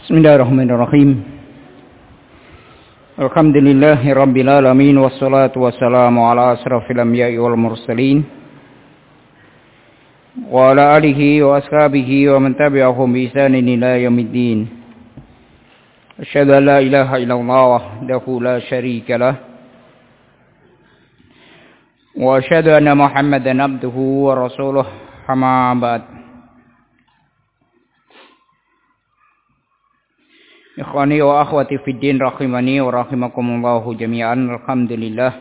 Bismillahirrahmanirrahim. Alhamdulillahi rabbil alamin wassalatu wassalamu ala asrafil anbiya'i wal mursalin wa ala alihi wa ashabihi wa man tabi'ahum bi ihsanin ila yaumiddin. Asyhadu an la ilaha illallah wahdahu la syarika lah wa asyhadu anna Muhammadan abduhu wa rasuluh, amma ba'd. Ikhwani wa akhwati fid din rahimani wa rahimakumullahu jami'an. Alhamdulillah,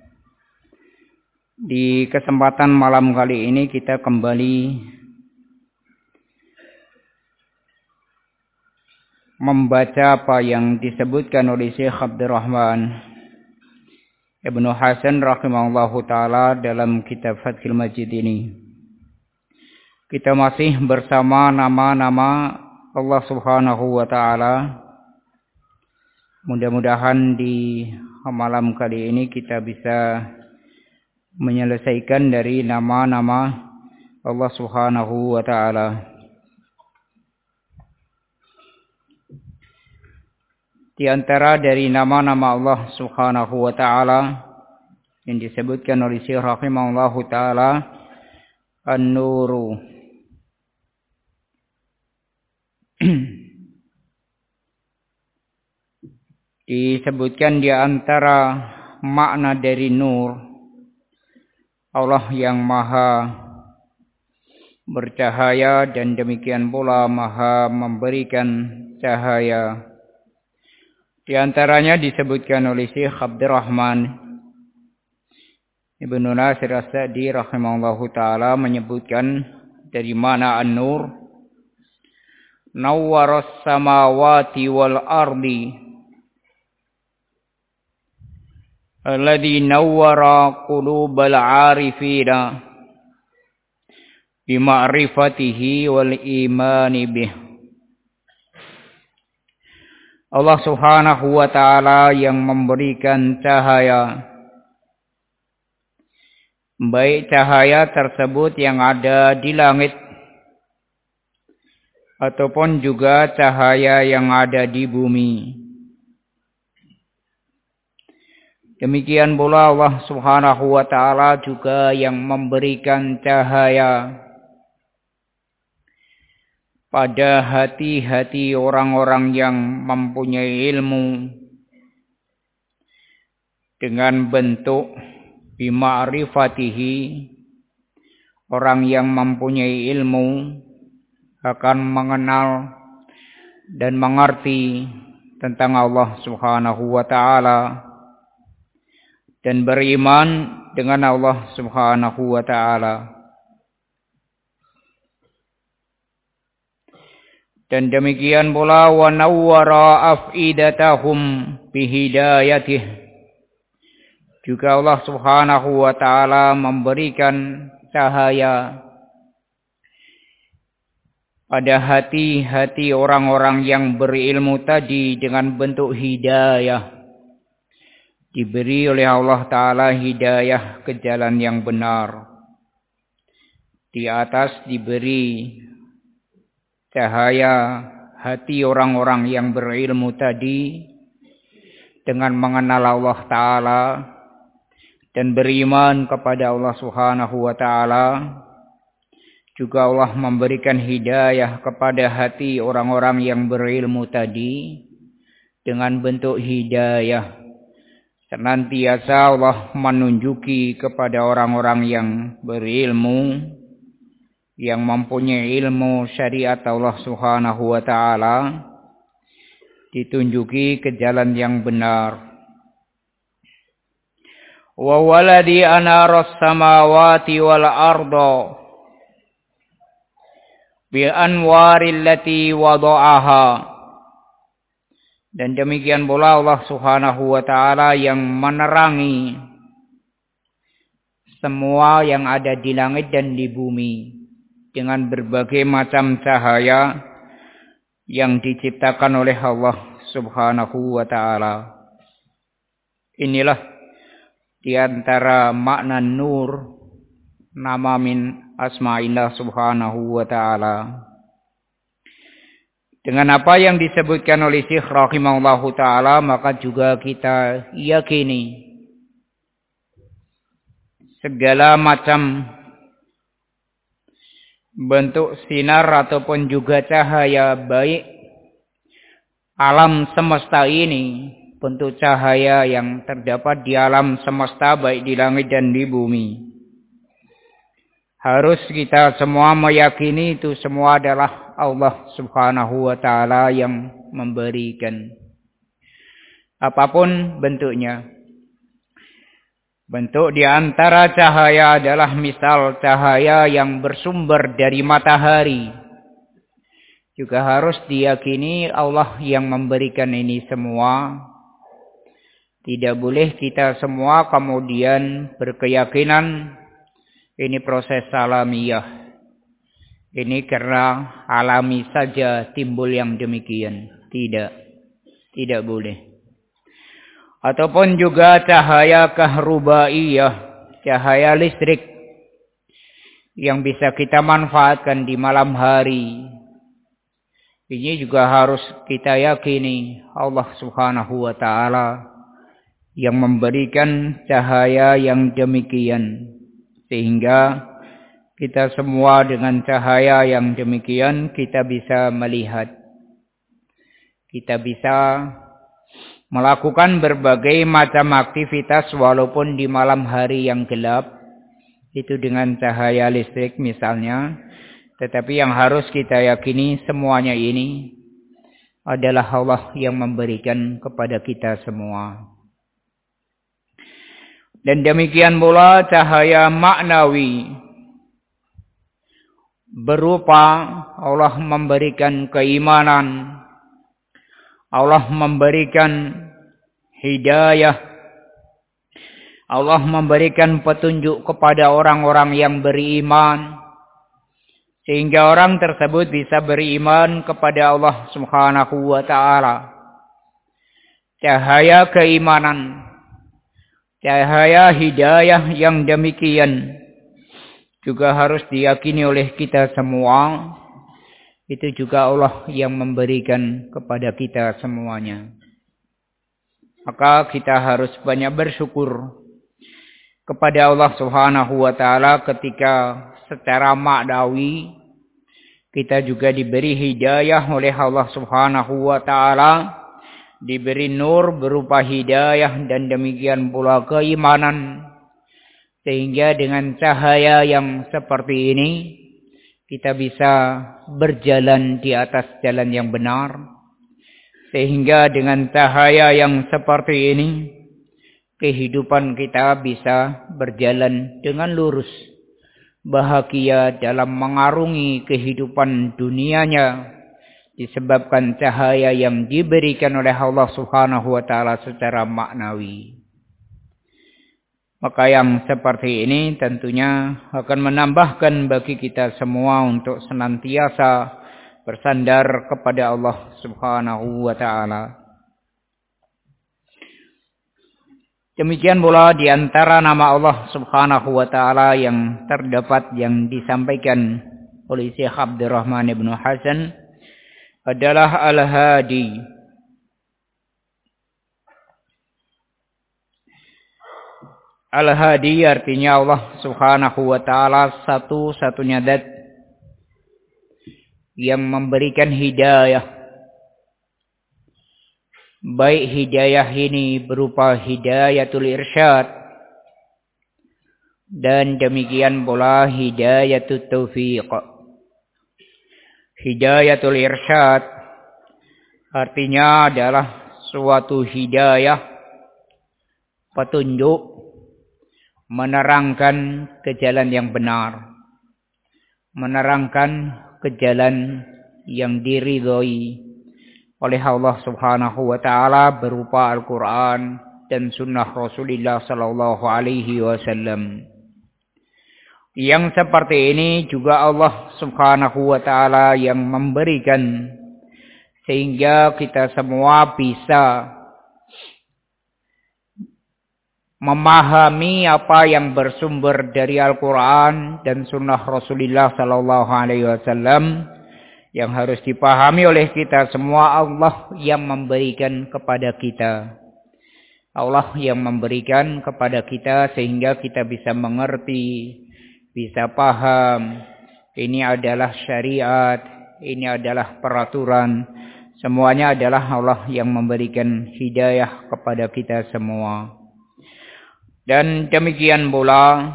di kesempatan malam kali ini kita kembali membaca apa yang disebutkan oleh Syekh Abdurrahman Ibnu Hasan rahimahullahu ta'ala dalam kitab Fathul Majid ini. Kita masih bersama nama-nama Allah subhanahu wa ta'ala. Mudah-mudahan di malam kali ini kita bisa menyelesaikan dari nama-nama Allah subhanahu wa ta'ala. Di antara dari nama-nama Allah subhanahu wa ta'ala yang disebutkan oleh Syekh rahimahullahu ta'ala, An-Nuru. Disebutkan di antara makna dari nur, Allah yang maha bercahaya dan demikian pula maha memberikan cahaya. Di antaranya disebutkan oleh Syekh Abdurrahman Ibnu Nasir As-Sa'di rahimahullahu ta'ala menyebutkan dari mana an-nur, nawwaras samawati wal ardi alladhi nawwara qulubal arifina bima'rifatihi wal imani bih. Allah subhanahu wa ta'ala yang memberikan cahaya, baik cahaya tersebut yang ada di langit ataupun juga cahaya yang ada di bumi. Demikian pula Allah subhanahu wa ta'ala juga yang memberikan cahaya pada hati-hati orang-orang yang mempunyai ilmu dengan bentuk bima'rifatihi. Orang yang mempunyai ilmu akan mengenal dan mengerti tentang Allah subhanahu wa ta'ala dan beriman dengan Allah subhanahu wa ta'ala. Dan demikian pula wa nawwara af'idatahum bihidayatih. Juga Allah subhanahu wa ta'ala memberikan cahaya pada hati-hati orang-orang yang berilmu tadi dengan bentuk hidayah. Diberi oleh Allah Ta'ala hidayah ke jalan yang benar. Di atas diberi cahaya hati orang-orang yang berilmu tadi dengan mengenal Allah Ta'ala dan beriman kepada Allah Subhanahu wa ta'ala. Juga Allah memberikan hidayah kepada hati orang-orang yang berilmu tadi dengan bentuk hidayah. Senantiasa Allah menunjuki kepada orang-orang yang berilmu, yang mempunyai ilmu syariat Allah subhanahu wa ta'ala, ditunjuki ke jalan yang benar. Wa waladi anaras samawati wal arda bi anwaril lati wada'aha. Dan demikian pula Allah subhanahu wa ta'ala yang menerangi semua yang ada di langit dan di bumi dengan berbagai macam cahaya yang diciptakan oleh Allah subhanahu wa ta'ala. Inilah di antara makna nur, nama min asma'illah subhanahu wa ta'ala. Dengan apa yang disebutkan oleh Syekh rahimahullahu ta'ala, maka juga kita yakini segala macam bentuk sinar ataupun juga cahaya, baik alam semesta ini, bentuk cahaya yang terdapat di alam semesta, baik di langit dan di bumi, harus kita semua meyakini itu semua adalah Allah subhanahu wa ta'ala yang memberikan. Apapun bentuknya. Bentuk di antara cahaya adalah misal cahaya yang bersumber dari matahari. Juga harus diyakini Allah yang memberikan ini semua. Tidak boleh kita semua kemudian berkeyakinan ini proses alamiah. Ini karena alami saja timbul yang demikian. Tidak boleh. Ataupun juga cahaya kahrubaiyah, cahaya listrik yang bisa kita manfaatkan di malam hari. Ini juga harus kita yakini Allah subhanahu wa ta'ala yang memberikan cahaya yang demikian. Sehingga kita semua dengan cahaya yang demikian kita bisa melihat. Kita bisa melakukan berbagai macam aktivitas walaupun di malam hari yang gelap. Itu dengan cahaya listrik misalnya. Tetapi yang harus kita yakini semuanya ini adalah Allah yang memberikan kepada kita semua. Dan demikian pula cahaya maknawi. Berupa Allah memberikan keimanan, Allah memberikan hidayah, Allah memberikan petunjuk kepada orang-orang yang beriman, sehingga orang tersebut bisa beriman kepada Allah subhanahu wa ta'ala. Cahaya keimanan, cahaya hidayah yang demikian juga harus diyakini oleh kita semua. Itu juga Allah yang memberikan kepada kita semuanya. Maka kita harus banyak bersyukur kepada Allah subhanahu wa ta'ala ketika secara maknawi kita juga diberi hidayah oleh Allah subhanahu wa ta'ala. Diberi nur berupa hidayah dan demikian pula keimanan. Sehingga dengan cahaya yang seperti ini kita bisa berjalan di atas jalan yang benar. Sehingga dengan cahaya yang seperti ini kehidupan kita bisa berjalan dengan lurus. Bahagia dalam mengarungi kehidupan dunianya disebabkan cahaya yang diberikan oleh Allah subhanahu wa ta'ala secara maknawi. Maka yang seperti ini tentunya akan menambahkan bagi kita semua untuk senantiasa bersandar kepada Allah subhanahu wa ta'ala. Demikian pula di antara nama Allah subhanahu wa ta'ala yang terdapat yang disampaikan oleh Syekh Abdurrahman ibn Hasan adalah Al-Hadi. Al-Hadi artinya Allah subhanahu wa ta'ala satu-satunya zat yang memberikan hidayah. Baik hidayah ini berupa hidayatul irsyad dan demikian pula hidayatul taufiq. Hidayatul irsyad artinya adalah suatu hidayah, petunjuk, menerangkan ke jalan yang benar, menerangkan ke jalan yang diridhoi oleh Allah subhanahu wa ta'ala berupa Al-Quran dan sunnah Rasulullah sallallahu alaihi wasallam. Yang seperti ini juga Allah subhanahu wa ta'ala yang memberikan sehingga kita semua bisa memahami apa yang bersumber dari Al-Quran dan sunnah Rasulullah sallallahu alaihi wasallam Yang harus dipahami oleh kita semua, Allah yang memberikan kepada kita. Allah yang memberikan kepada kita sehingga kita bisa mengerti, bisa paham. Ini adalah syariat, ini adalah peraturan. Semuanya adalah Allah yang memberikan hidayah kepada kita semua. Dan demikian pula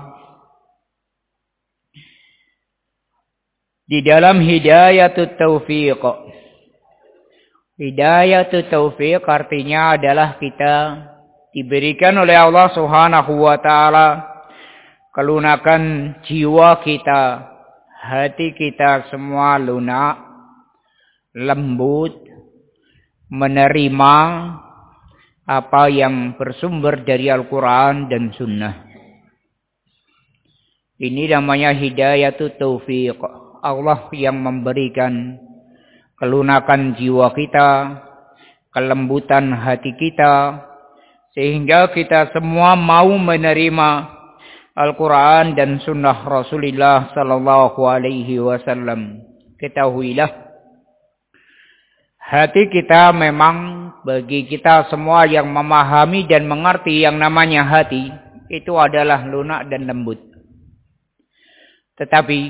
di dalam hidayatut taufiq. Hidayatut taufiq artinya adalah kita diberikan oleh Allah Subhanahu wa taala kelunakan jiwa kita, hati kita semua lunak, lembut, menerima apa yang bersumber dari Al-Quran dan Sunnah. Ini namanya hidayatut taufiq. Allah yang memberikan kelunakan jiwa kita, kelembutan hati kita, sehingga kita semua mau menerima Al-Quran dan Sunnah Rasulullah Sallallahu Alaihi Wasallam. Ketahuilah, hati kita memang bagi kita semua yang memahami dan mengerti yang namanya hati, itu adalah lunak dan lembut. Tetapi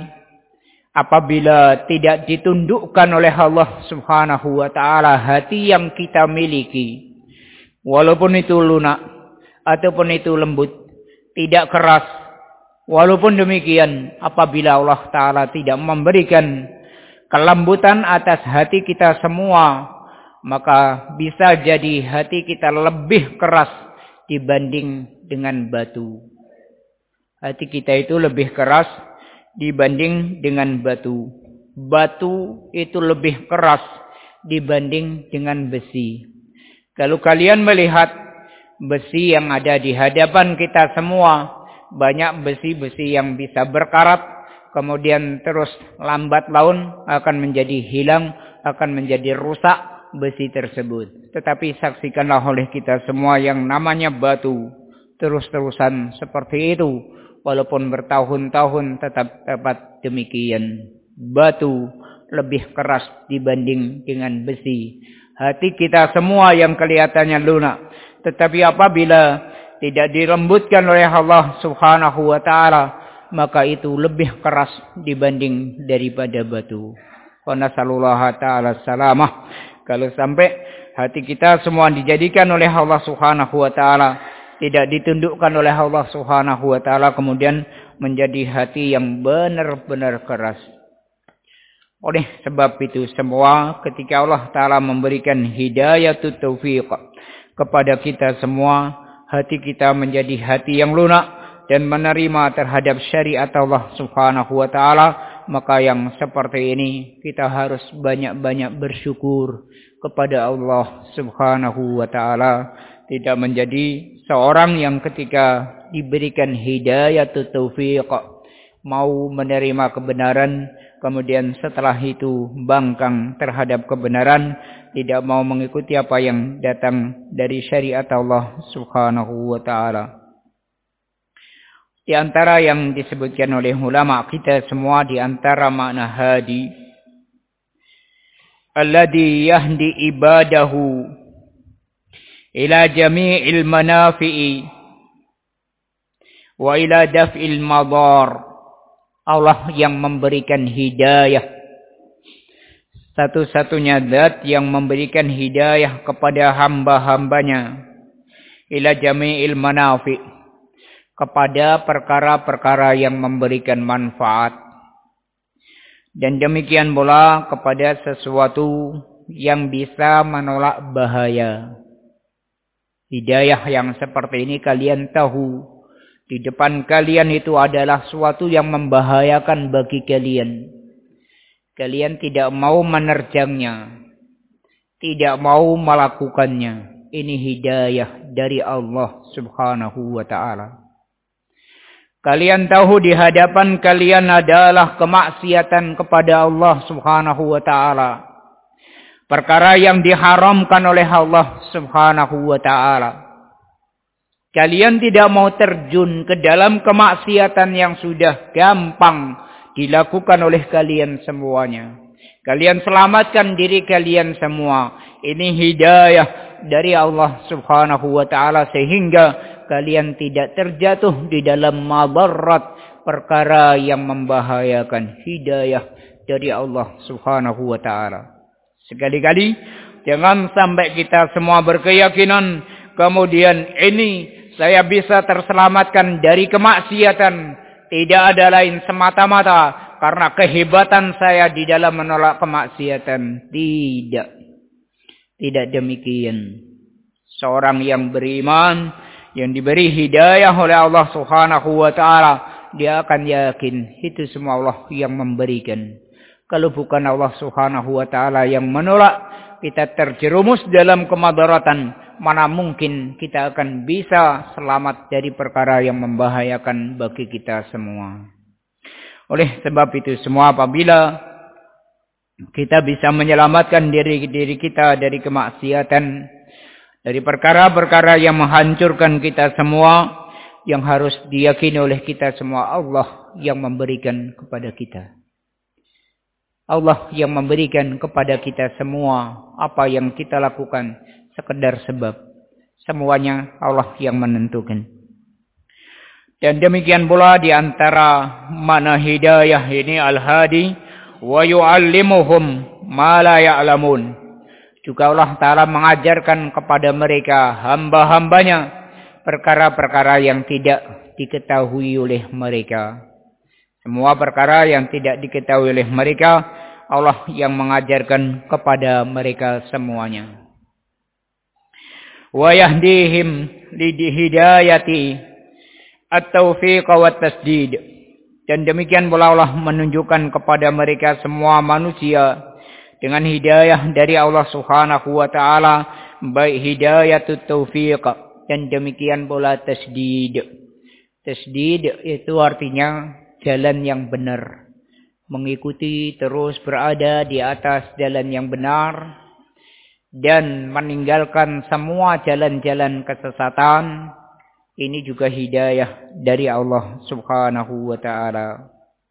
apabila tidak ditundukkan oleh Allah Subhanahu wa taala hati yang kita miliki, walaupun itu lunak ataupun itu lembut, tidak keras, walaupun demikian apabila Allah taala tidak memberikan kelembutan atas hati kita semua, maka bisa jadi hati kita lebih keras dibanding dengan batu. Hati kita itu lebih keras dibanding dengan batu. Batu itu lebih keras dibanding dengan besi. Kalau kalian melihat besi yang ada di hadapan kita semua, banyak besi-besi yang bisa berkarat, kemudian terus lambat laun akan menjadi hilang, akan menjadi rusak besi tersebut. Tetapi saksikanlah oleh kita semua yang namanya batu, terus-terusan seperti itu. Walaupun bertahun-tahun tetap dapat demikian. Batu lebih keras dibanding dengan besi. Hati kita semua yang kelihatannya lunak, tetapi apabila tidak dilembutkan oleh Allah Subhanahu wa taala, maka itu lebih keras dibanding daripada batu. Wa nasallallahu taala salamah. Kalau sampai hati kita semua dijadikan oleh Allah Subhanahu wa taala, tidak ditundukkan oleh Allah Subhanahu wa taala, kemudian menjadi hati yang benar-benar keras. Oleh sebab itu semua, ketika Allah taala memberikan hidayatut taufiq kepada kita semua, hati kita menjadi hati yang lunak dan menerima terhadap syariat Allah Subhanahu wa taala, maka yang seperti ini kita harus banyak-banyak bersyukur kepada Allah Subhanahu wa taala. Tidak menjadi seorang yang ketika diberikan hidayatut taufiq mau menerima kebenaran, kemudian setelah itu bangkang terhadap kebenaran, tidak mau mengikuti apa yang datang dari syariat Allah Subhanahu wa taala. Di antara yang disebutkan oleh ulama kita semua, di antara makna hadi, alladhi yahdi ibadahu ila jami'il manafi'i wa ila daf'il madar. Allah yang memberikan hidayah, satu-satunya zat yang memberikan hidayah kepada hamba-hambanya, ila jami'il manafi', kepada perkara-perkara yang memberikan manfaat, dan demikian pula kepada sesuatu yang bisa menolak bahaya. Hidayah yang seperti ini kalian tahu, di depan kalian itu adalah suatu yang membahayakan bagi kalian. Kalian tidak mau menerjangnya, tidak mau melakukannya. Ini hidayah dari Allah Subhanahu wa taala. Kalian tahu di hadapan kalian adalah kemaksiatan kepada Allah Subhanahu wa taala. Perkara yang diharamkan oleh Allah Subhanahu wa ta'ala. Kalian tidak mau terjun ke dalam kemaksiatan yang sudah gampang dilakukan oleh kalian semuanya. Kalian selamatkan diri kalian semua. Ini hidayah dari Allah subhanahu wa ta'ala. Sehingga kalian tidak terjatuh di dalam madarat, perkara yang membahayakan. Hidayah dari Allah subhanahu wa ta'ala. Sekali-kali jangan sampai kita semua berkeyakinan kemudian ini saya bisa terselamatkan dari kemaksiatan. Tidak ada lain semata-mata karena kehebatan saya di dalam menolak kemaksiatan. Tidak. Tidak demikian. Seorang yang beriman, yang diberi hidayah oleh Allah subhanahu wa ta'ala, dia akan yakin itu semua Allah yang memberikan. Kalau bukan Allah subhanahu wa ta'ala yang menolak, kita terjerumus dalam kemadaratan. Mana mungkin kita akan bisa selamat dari perkara yang membahayakan bagi kita semua. Oleh sebab itu semua, apabila kita bisa menyelamatkan diri kita dari kemaksiatan, dari perkara-perkara yang menghancurkan kita semua, yang harus diyakini oleh kita semua, Allah yang memberikan kepada kita. Allah yang memberikan kepada kita semua. Apa yang kita lakukan sekedar sebab. Semuanya Allah yang menentukan. Dan demikian pula di antara mana hidayah ini al-hadi wa yu'allimuhum ma la ya'lamun. Juga Allah Ta'ala mengajarkan kepada mereka, hamba-hambanya, perkara-perkara yang tidak diketahui oleh mereka. Semua perkara yang tidak diketahui oleh mereka, Allah yang mengajarkan kepada mereka semuanya. Wa yahdihim lidhidayati at-taufiq wa tasdid. Dan demikian pula Allah menunjukkan kepada mereka semua manusia dengan hidayah dari Allah Subhanahu wa ta'ala, baik hidayatut taufiq dan demikian pula tasdid. Tasdid itu artinya jalan yang benar. Mengikuti terus berada di atas jalan yang benar. Dan meninggalkan semua jalan-jalan kesesatan. Ini juga hidayah dari Allah subhanahu wa ta'ala.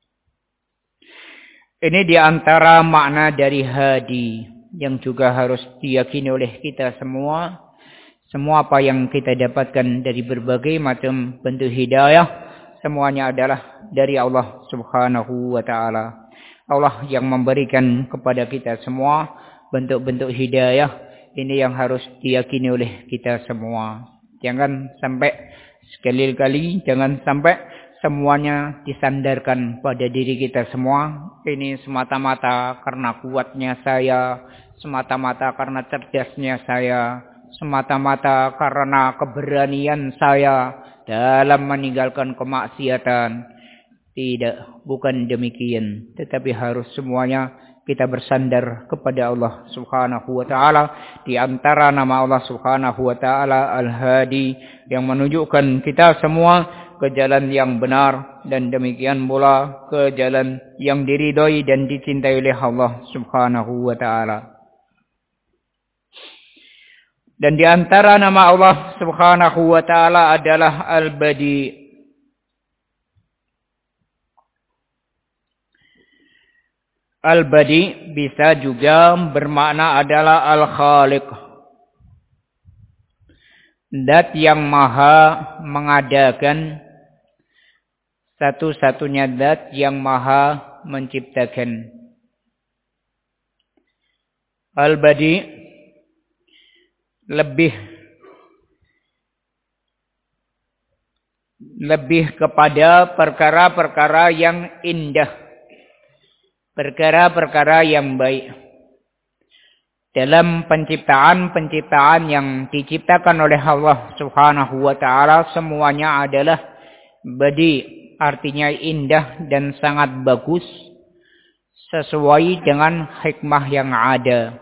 Ini di antara makna dari hadi. Yang juga harus diyakini oleh kita semua. Semua apa yang kita dapatkan dari berbagai macam bentuk hidayah. Semuanya adalah dari Allah subhanahu wa ta'ala. Allah yang memberikan kepada kita semua bentuk-bentuk hidayah. Ini yang harus diyakini oleh kita semua. Jangan sampai sekali-kali, jangan sampai semuanya disandarkan pada diri kita semua. Ini semata-mata karena kuatnya saya. Semata-mata karena cerdasnya saya. Semata-mata karena keberanian saya dalam meninggalkan kemaksiatan. Tidak, bukan demikian. Tetapi harus semuanya kita bersandar kepada Allah subhanahu wa ta'ala. Di antara nama Allah subhanahu wa ta'ala Al-Hadi, yang menunjukkan kita semua ke jalan yang benar. Dan demikian pula ke jalan yang diridhoi dan dicintai oleh Allah subhanahu wa ta'ala. Dan di antara nama Allah subhanahu wa ta'ala adalah Al-Badi. Al-Badi bisa juga bermakna adalah Al-Khaliq. Zat yang maha mengadakan, satu-satunya zat yang maha menciptakan. Al-Badi lebih kepada perkara-perkara yang indah, perkara-perkara yang baik. Dalam penciptaan yang diciptakan oleh Allah subhanahu wa ta'ala, semuanya adalah badi, artinya indah dan sangat bagus, sesuai dengan hikmah yang ada.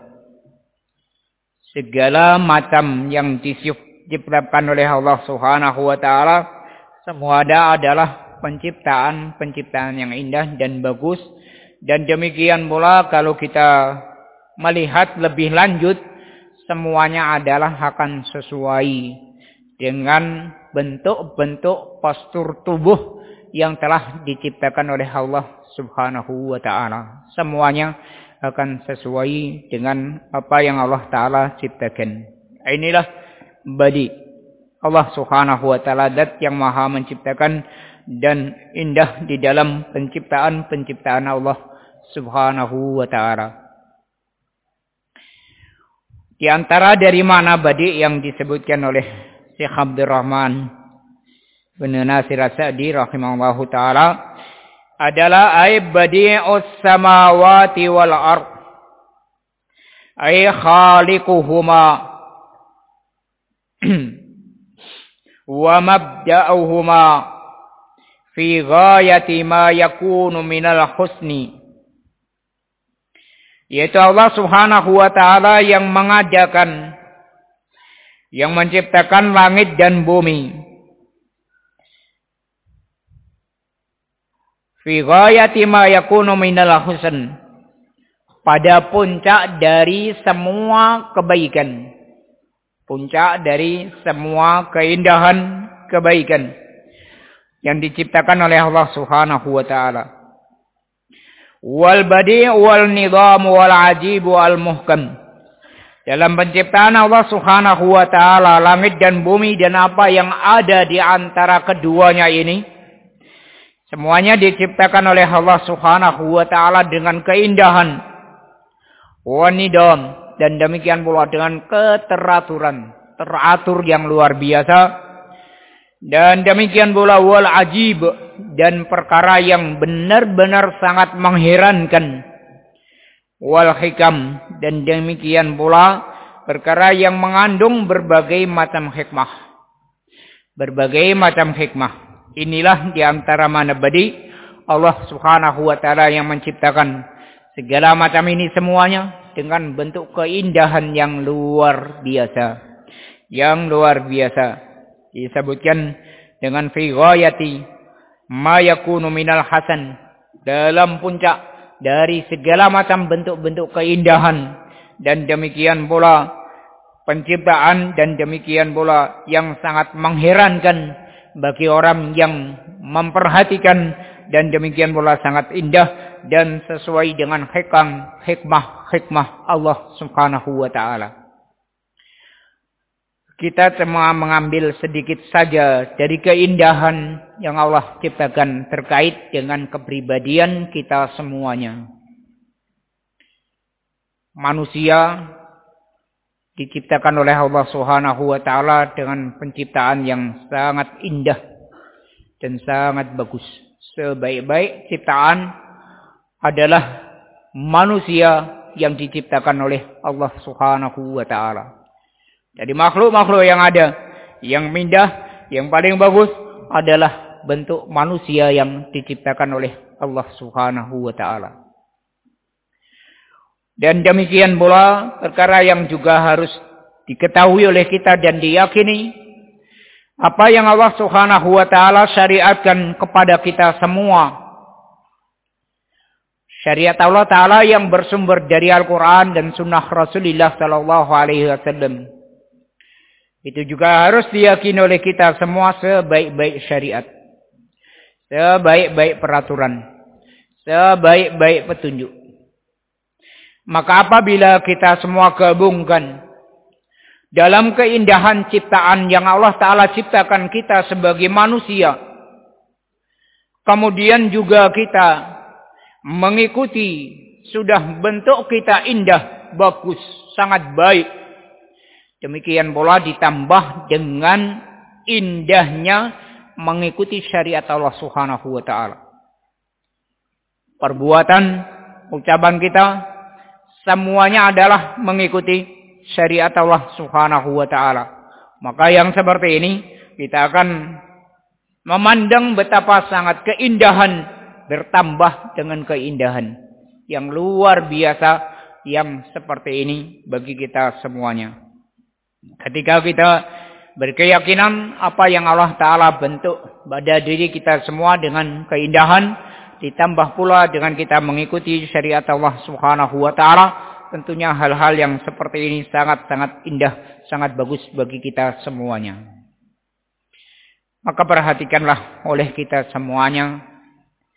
Segala macam yang diciptakan oleh Allah subhanahu wa ta'ala, semua adalah penciptaan yang indah dan bagus. Dan demikian pula kalau kita melihat lebih lanjut, semuanya adalah akan sesuai dengan bentuk-bentuk postur tubuh yang telah diciptakan oleh Allah subhanahu wa ta'ala. Semuanya akan sesuai dengan apa yang Allah Ta'ala ciptakan. Inilah badi. Allah Subhanahu wa Ta'ala zat yang maha menciptakan dan indah di dalam penciptaan Allah Subhanahu wa Ta'ala. Di antara dari mana badi yang disebutkan oleh Syekh Abdurrahman bin Nasir As-Sa'di rahimahullahu ta'ala adalah badi'us samawati wal ard, khaliquhuma wa mabda'uhuma fi ghayati ma yakunu minal husni, yaitu Allah Subhanahu wa ta'ala yang mengadakan, yang menciptakan langit dan bumi. Fi ghayati ma yakunu minal husn, pada puncak dari semua kebaikan, puncak dari semua keindahan kebaikan yang diciptakan oleh Allah Subhanahu wa ta'ala. Wal badi' wal nizam wal ajib wal muhkam, dalam penciptaan Allah Subhanahu wa ta'ala langit dan bumi dan apa yang ada di antara keduanya ini, semuanya diciptakan oleh Allah Subhanahu wa ta'ala dengan keindahan, wanidam, dan demikian pula dengan keteraturan, teratur yang luar biasa, dan demikian pula wal ajib, dan perkara yang benar-benar sangat mengherankan, wal hikam, dan demikian pula perkara yang mengandung berbagai macam hikmah, berbagai macam hikmah. Inilah di antara mana badi Allah Subhanahu wa ta'ala yang menciptakan segala macam ini semuanya dengan bentuk keindahan yang luar biasa. Yang luar biasa. Disebutkan dengan fi ghayati ma yakunu minal hasan, dalam puncak dari segala macam bentuk-bentuk keindahan, dan demikian pula penciptaan, dan demikian pula yang sangat mengherankan bagi orang yang memperhatikan, dan demikian pula sangat indah dan sesuai dengan hikmah Allah Subhanahu wa ta'ala. Kita cuma mengambil sedikit saja dari keindahan yang Allah ciptakan terkait dengan kepribadian kita semuanya. Manusia diciptakan oleh Allah Subhanahu wa ta'ala dengan penciptaan yang sangat indah dan sangat bagus. Sebaik-baik ciptaan adalah manusia yang diciptakan oleh Allah Subhanahu wa ta'ala. Jadi makhluk-makhluk yang ada, yang indah, yang paling bagus adalah bentuk manusia yang diciptakan oleh Allah Subhanahu wa ta'ala. Dan demikian pula perkara yang juga harus diketahui oleh kita dan diyakini, apa yang Allah Subhanahu wa ta'ala syariatkan kepada kita semua, syariat Allah Ta'ala yang bersumber dari Al-Quran dan Sunnah Rasulullah Sallallahu Alaihi Wasallam, itu juga harus diyakini oleh kita semua sebaik-baik syariat, sebaik-baik peraturan, sebaik-baik petunjuk. Maka apabila kita semua gabungkan dalam keindahan ciptaan yang Allah Ta'ala ciptakan kita sebagai manusia, kemudian juga kita mengikuti, sudah bentuk kita indah, bagus, sangat baik, demikian pula ditambah dengan indahnya mengikuti syariat Allah Subhanahu wa ta'ala. Perbuatan, ucapan kita semuanya adalah mengikuti syariat Allah Subhanahu wa ta'ala. Maka yang seperti ini kita akan memandang betapa sangat keindahan bertambah dengan keindahan yang luar biasa yang seperti ini bagi kita semuanya. Ketika kita berkeyakinan apa yang Allah Ta'ala bentuk pada diri kita semua dengan keindahan, ditambah pula dengan kita mengikuti syariat Allah Subhanahu wa ta'ala, tentunya hal-hal yang seperti ini sangat-sangat indah, sangat bagus bagi kita semuanya. Maka perhatikanlah oleh kita semuanya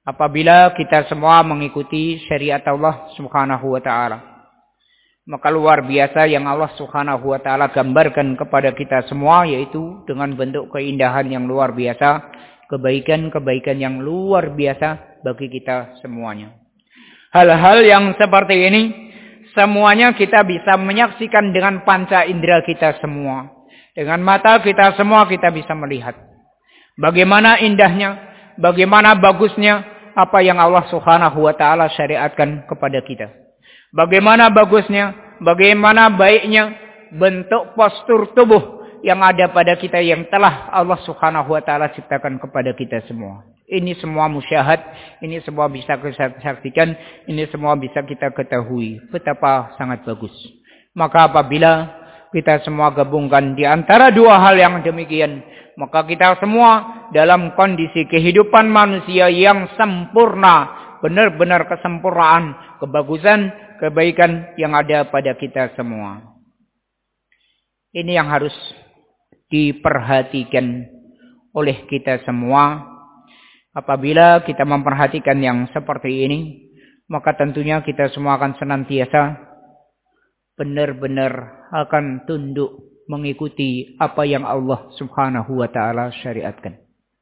Apabila kita semua mengikuti syariat Allah Subhanahu wa taala, maka luar biasa yang Allah Subhanahu wa taala gambarkan kepada kita semua, yaitu dengan bentuk keindahan yang luar biasa, kebaikan-kebaikan yang luar biasa bagi kita semuanya. Hal-hal yang seperti ini semuanya kita bisa menyaksikan dengan panca indera kita semua. Dengan mata kita semua kita bisa melihat bagaimana indahnya, bagaimana bagusnya apa yang Allah Subhanahu wa taala syariatkan kepada kita. Bagaimana bagusnya, bagaimana baiknya bentuk postur tubuh yang ada pada kita yang telah Allah Subhanahu wa taala ciptakan kepada kita semua. Ini semua musyahad, ini semua bisa kita saksikan, ini semua bisa kita ketahui betapa sangat bagus. Maka apabila kita semua gabungkan di antara dua hal yang demikian, maka kita semua dalam kondisi kehidupan manusia yang sempurna, benar-benar kesempurnaan, kebagusan, kebaikan yang ada pada kita semua. Ini yang harus diperhatikan oleh kita semua. Apabila kita memperhatikan yang seperti ini, maka tentunya kita semua akan senantiasa benar-benar akan tunduk mengikuti apa yang Allah Subhanahu wa taala syariatkan.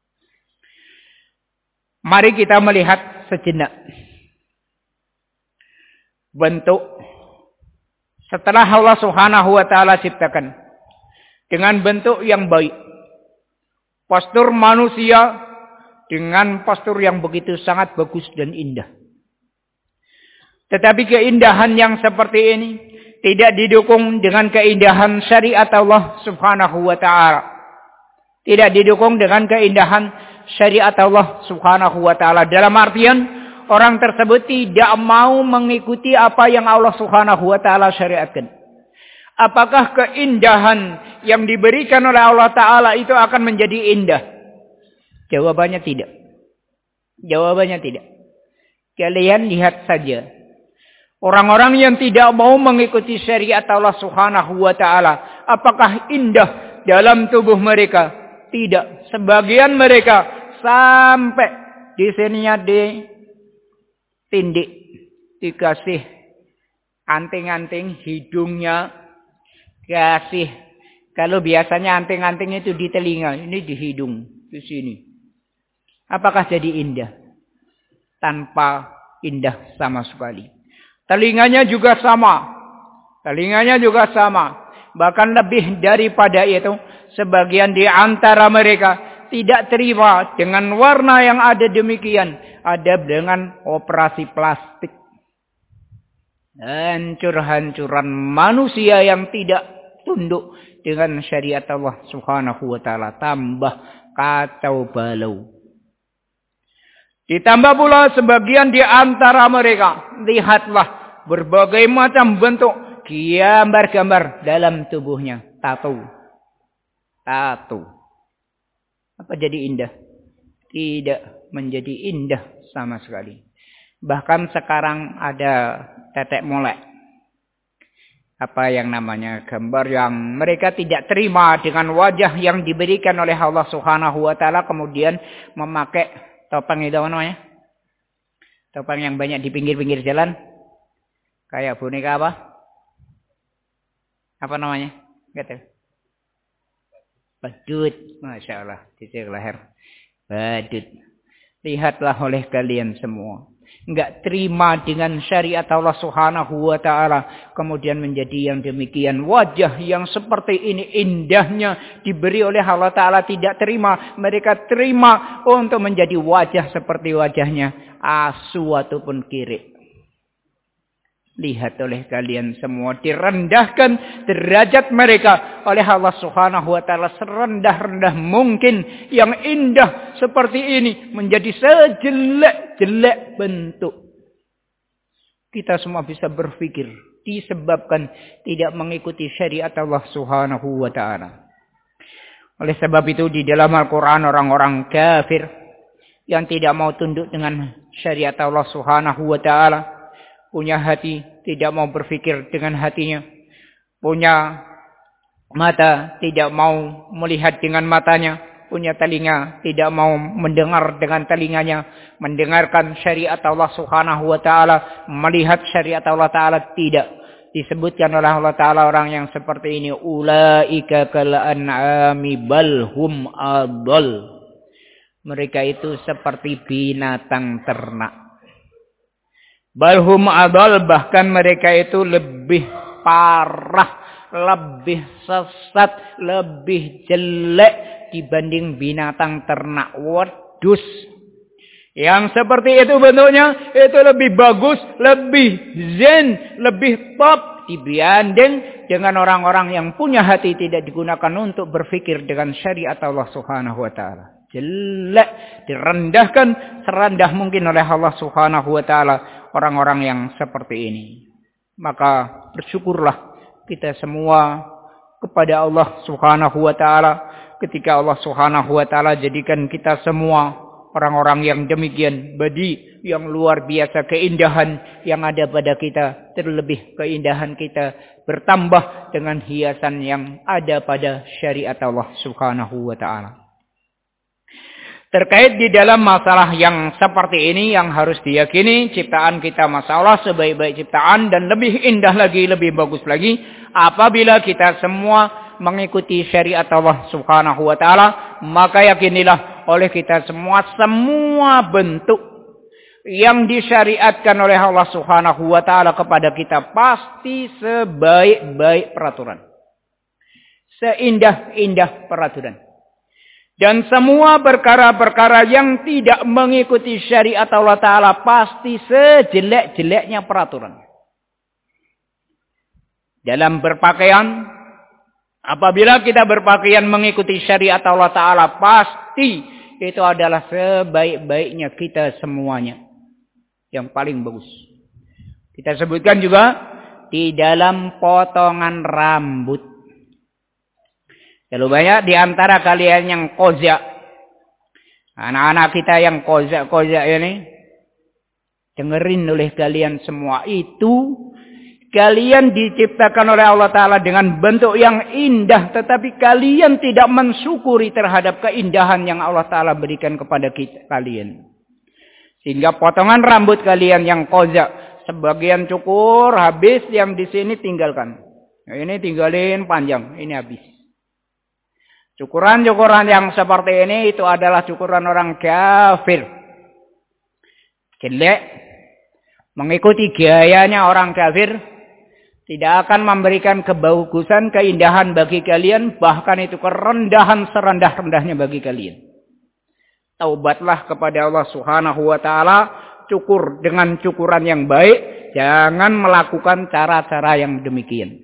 Mari kita melihat sejenak bentuk setelah Allah Subhanahu wa taala ciptakan dengan bentuk yang baik. Postur manusia dengan postur yang begitu sangat bagus dan indah. Tetapi keindahan yang seperti ini tidak didukung dengan keindahan syariat Allah Subhanahu wa taala. Tidak didukung dengan keindahan syariat Allah Subhanahu wa taala. Dalam artian orang tersebut tidak mau mengikuti apa yang Allah Subhanahu wa taala syariatkan. Apakah keindahan yang diberikan oleh Allah taala itu akan menjadi indah? Jawabannya tidak. Jawabannya tidak. Kalian lihat saja. Orang-orang yang tidak mau mengikuti syariat Allah Subhanahu wa taala, apakah indah dalam tubuh mereka? Tidak. Sebagian mereka sampai di sininya ditindik, dikasih anting-anting hidungnya, kasih. Kalau biasanya anting-anting itu di telinga, ini di hidung, di sini. Apakah jadi indah? Tanpa indah sama sekali. Telinganya juga sama. Telinganya juga sama. Bahkan lebih daripada itu, sebagian di antara mereka tidak terima dengan warna yang ada demikian. Ada dengan operasi plastik. Hancur-hancuran manusia yang tidak tunduk dengan syariat Allah Subhanahu wa taala. Tambah kacau balau. Ditambah pula sebagian di antara mereka. Lihatlah berbagai macam bentuk gambar-gambar dalam tubuhnya. Tato. Tato. Apa jadi indah? Tidak menjadi indah sama sekali. Bahkan sekarang ada tetek molek. Apa yang namanya gambar yang mereka tidak terima dengan wajah yang diberikan oleh Allah Subhanahu wa taala, kemudian memakai topeng itu apa namanya? Topeng yang banyak di pinggir-pinggir jalan. Kayak boneka apa? Apa namanya? Enggak tahu. Badut. Masya Allah. Titik leher. Badut. Lihatlah oleh kalian semua. Enggak terima dengan syariat Allah Subhanahu wa taala, kemudian menjadi yang demikian. Wajah yang seperti ini indahnya diberi oleh Allah taala tidak terima. Mereka terima untuk menjadi wajah seperti wajahnya asu ataupun kirik. Lihat oleh kalian semua, direndahkan derajat mereka oleh Allah Subhanahu wa taala serendah-rendah mungkin. Yang indah seperti ini menjadi sejelek-jelek bentuk. Kita semua bisa berpikir disebabkan tidak mengikuti syariat Allah Subhanahu wa taala. Oleh sebab itu di dalam Al-Qur'an orang-orang kafir yang tidak mau tunduk dengan syariat Allah Subhanahu wa taala, punya hati, tidak mau berpikir dengan hatinya. Punya mata, tidak mau melihat dengan matanya. punya telinga, tidak mau mendengar dengan telinganya, mendengarkan syariat Allah Subhanahu wa taala, melihat syariat Allah taala, tidak. Disebutkan oleh Allah taala orang yang seperti ini, ulaika kal an'ami bal hum adall. Mereka itu seperti binatang ternak. Bal hum adall, bahkan mereka itu lebih parah, lebih sesat, lebih jelek dibanding binatang ternak wedus. Yang seperti itu bentuknya, itu lebih bagus, lebih zen, lebih top dibanding dengan orang-orang yang punya hati tidak digunakan untuk berfikir dengan syariat Allah Subhanahu wa taala. Jelek, direndahkan serendah mungkin oleh Allah Subhanahu wa taala orang-orang yang seperti ini. Maka bersyukurlah kita semua kepada Allah Subhanahu wa taala ketika Allah Subhanahu wa taala jadikan kita semua orang-orang yang demikian badi, yang luar biasa keindahan yang ada pada kita, terlebih keindahan kita bertambah dengan hiasan yang ada pada syariat Allah Subhanahu wa taala. Terkait di dalam masalah yang seperti ini yang harus diyakini ciptaan kita Masya Allah sebaik-baik ciptaan dan lebih indah lagi, lebih bagus lagi apabila kita semua mengikuti syariat Allah Subhanahu wa taala, maka yakinilah oleh kita semua bentuk yang disyariatkan oleh Allah Subhanahu wa taala kepada kita pasti sebaik-baik peraturan. Seindah-indah peraturan. Dan semua perkara-perkara yang tidak mengikuti syariat Allah Ta'ala pasti sejelek-jeleknya peraturan. Dalam berpakaian, apabila kita berpakaian mengikuti syariat Allah Ta'ala, pasti itu adalah sebaik-baiknya kita semuanya. Yang paling bagus. Kita sebutkan juga di dalam potongan rambut. Kalau banyak di antara kalian yang kozak, anak-anak kita yang kozak ini, dengerin oleh kalian semua itu, kalian diciptakan oleh Allah Ta'ala dengan bentuk yang indah, tetapi kalian tidak mensyukuri terhadap keindahan yang Allah Ta'ala berikan kepada kalian. Sehingga potongan rambut kalian yang kozak, sebagian cukur, habis, yang di sini tinggalkan. Ini tinggalin panjang, ini habis. Cukuran-cukuran yang seperti ini itu adalah cukuran orang kafir. Jelek. Mengikuti gayanya orang kafir. Tidak akan memberikan kebagusan, keindahan bagi kalian. Bahkan itu kerendahan serendah-rendahnya bagi kalian. Taubatlah kepada Allah Subhanahu wa ta'ala. Cukur dengan cukuran yang baik. Jangan melakukan cara-cara yang demikian.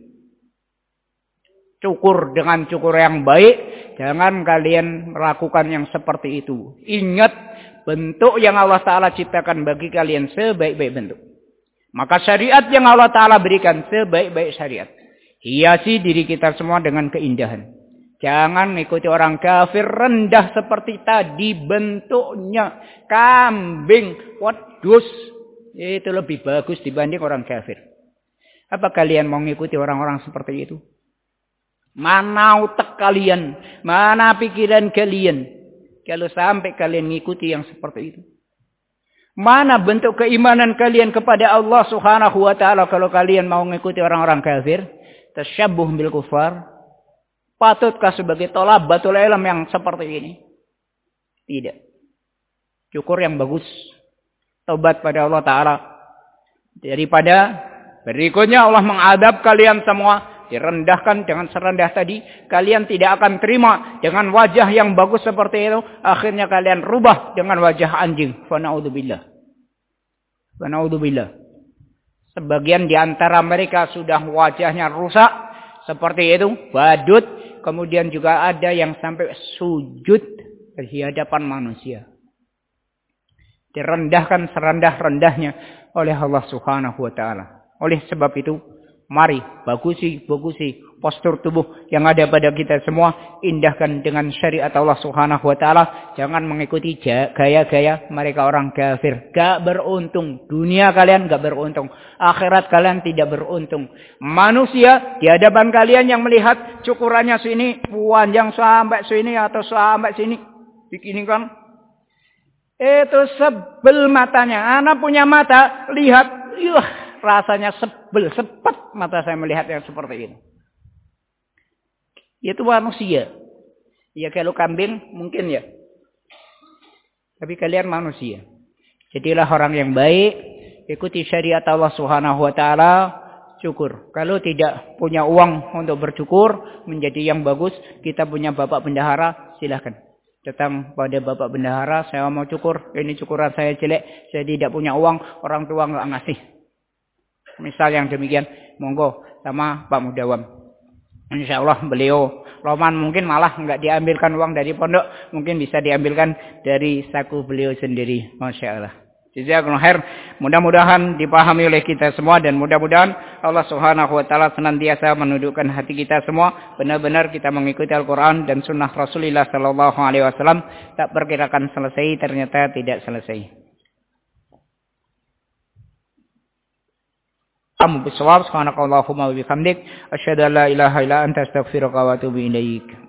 Cukur dengan cukur yang baik. Jangan kalian melakukan yang seperti itu. Ingat bentuk yang Allah Ta'ala ciptakan bagi kalian sebaik-baik bentuk. Maka syariat yang Allah Ta'ala berikan sebaik-baik syariat. Hiasi diri kita semua dengan keindahan. Jangan mengikuti orang kafir rendah seperti tadi bentuknya. Kambing, wedus. Itu lebih bagus dibanding orang kafir. Apa kalian mau mengikuti orang-orang seperti itu? Mana otak kalian? Mana pikiran kalian? Kalau sampai kalian mengikuti yang seperti itu. Mana bentuk keimanan kalian kepada Allah Subhanahu wa ta'ala kalau kalian mau mengikuti orang-orang kafir? Tasyabbuh bil kufar. Patutkah sebagai thalabatul ilm yang seperti ini? Tidak. Cukur yang bagus. Taubat pada Allah Ta'ala. Daripada berikutnya Allah mengadab kalian semua. Direndahkan dengan serendah tadi. Kalian tidak akan terima dengan wajah yang bagus seperti itu. Akhirnya kalian rubah dengan wajah anjing. Fana'udzubillah. Fana'udzubillah. Sebagian di antara mereka sudah wajahnya rusak. Seperti itu. Badut. Kemudian juga ada yang sampai sujud di hadapan manusia. Direndahkan serendah-rendahnya oleh Allah Subhanahu wa ta'ala. Oleh sebab itu. Mari, bagusi postur tubuh yang ada pada kita semua, indahkan dengan syariat Allah Subhanahu wa taala. Jangan mengikuti gaya-gaya mereka orang kafir. Gak beruntung. Dunia kalian gak beruntung. Akhirat kalian tidak beruntung. Manusia di hadapan kalian yang melihat cukurannya sini, panjang sampai sini atau sampai sini. Begini kan. Itu sebel matanya. Anak punya mata, lihat, rasanya sebel, sepet mata saya melihat yang seperti ini. Itu manusia. Ya kalau kambing mungkin ya. Tapi kalian manusia. Jadilah orang yang baik, ikuti syariat Allah Subhanahu wa taala, cukur. Kalau tidak punya uang untuk bercukur menjadi yang bagus, kita punya bapak bendahara, silakan. Datang pada bapak bendahara, saya mau cukur, ini cukuran saya jelek, saya tidak punya uang, orang tua enggak ngasih. Misal yang demikian, monggo sama Pak Mudawam. Insya Allah beliau Roman mungkin malah enggak diambilkan uang dari pondok, mungkin bisa diambilkan dari saku beliau sendiri. Masya Allah. Jazakumullah khair. Mudah-mudahan dipahami oleh kita semua dan mudah-mudahan Allah Subhanahu wa taala senantiasa menundukkan hati kita semua benar-benar kita mengikuti Al-Qur'an dan sunnah Rasulullah sallallahu alaihi wasallam. Tak perkirakan selesai, ternyata tidak selesai. Bisawab subhanakallahumma wa bihamdik asyhadu an la ilaha illa anta astaghfiruka wa atubu ilaik.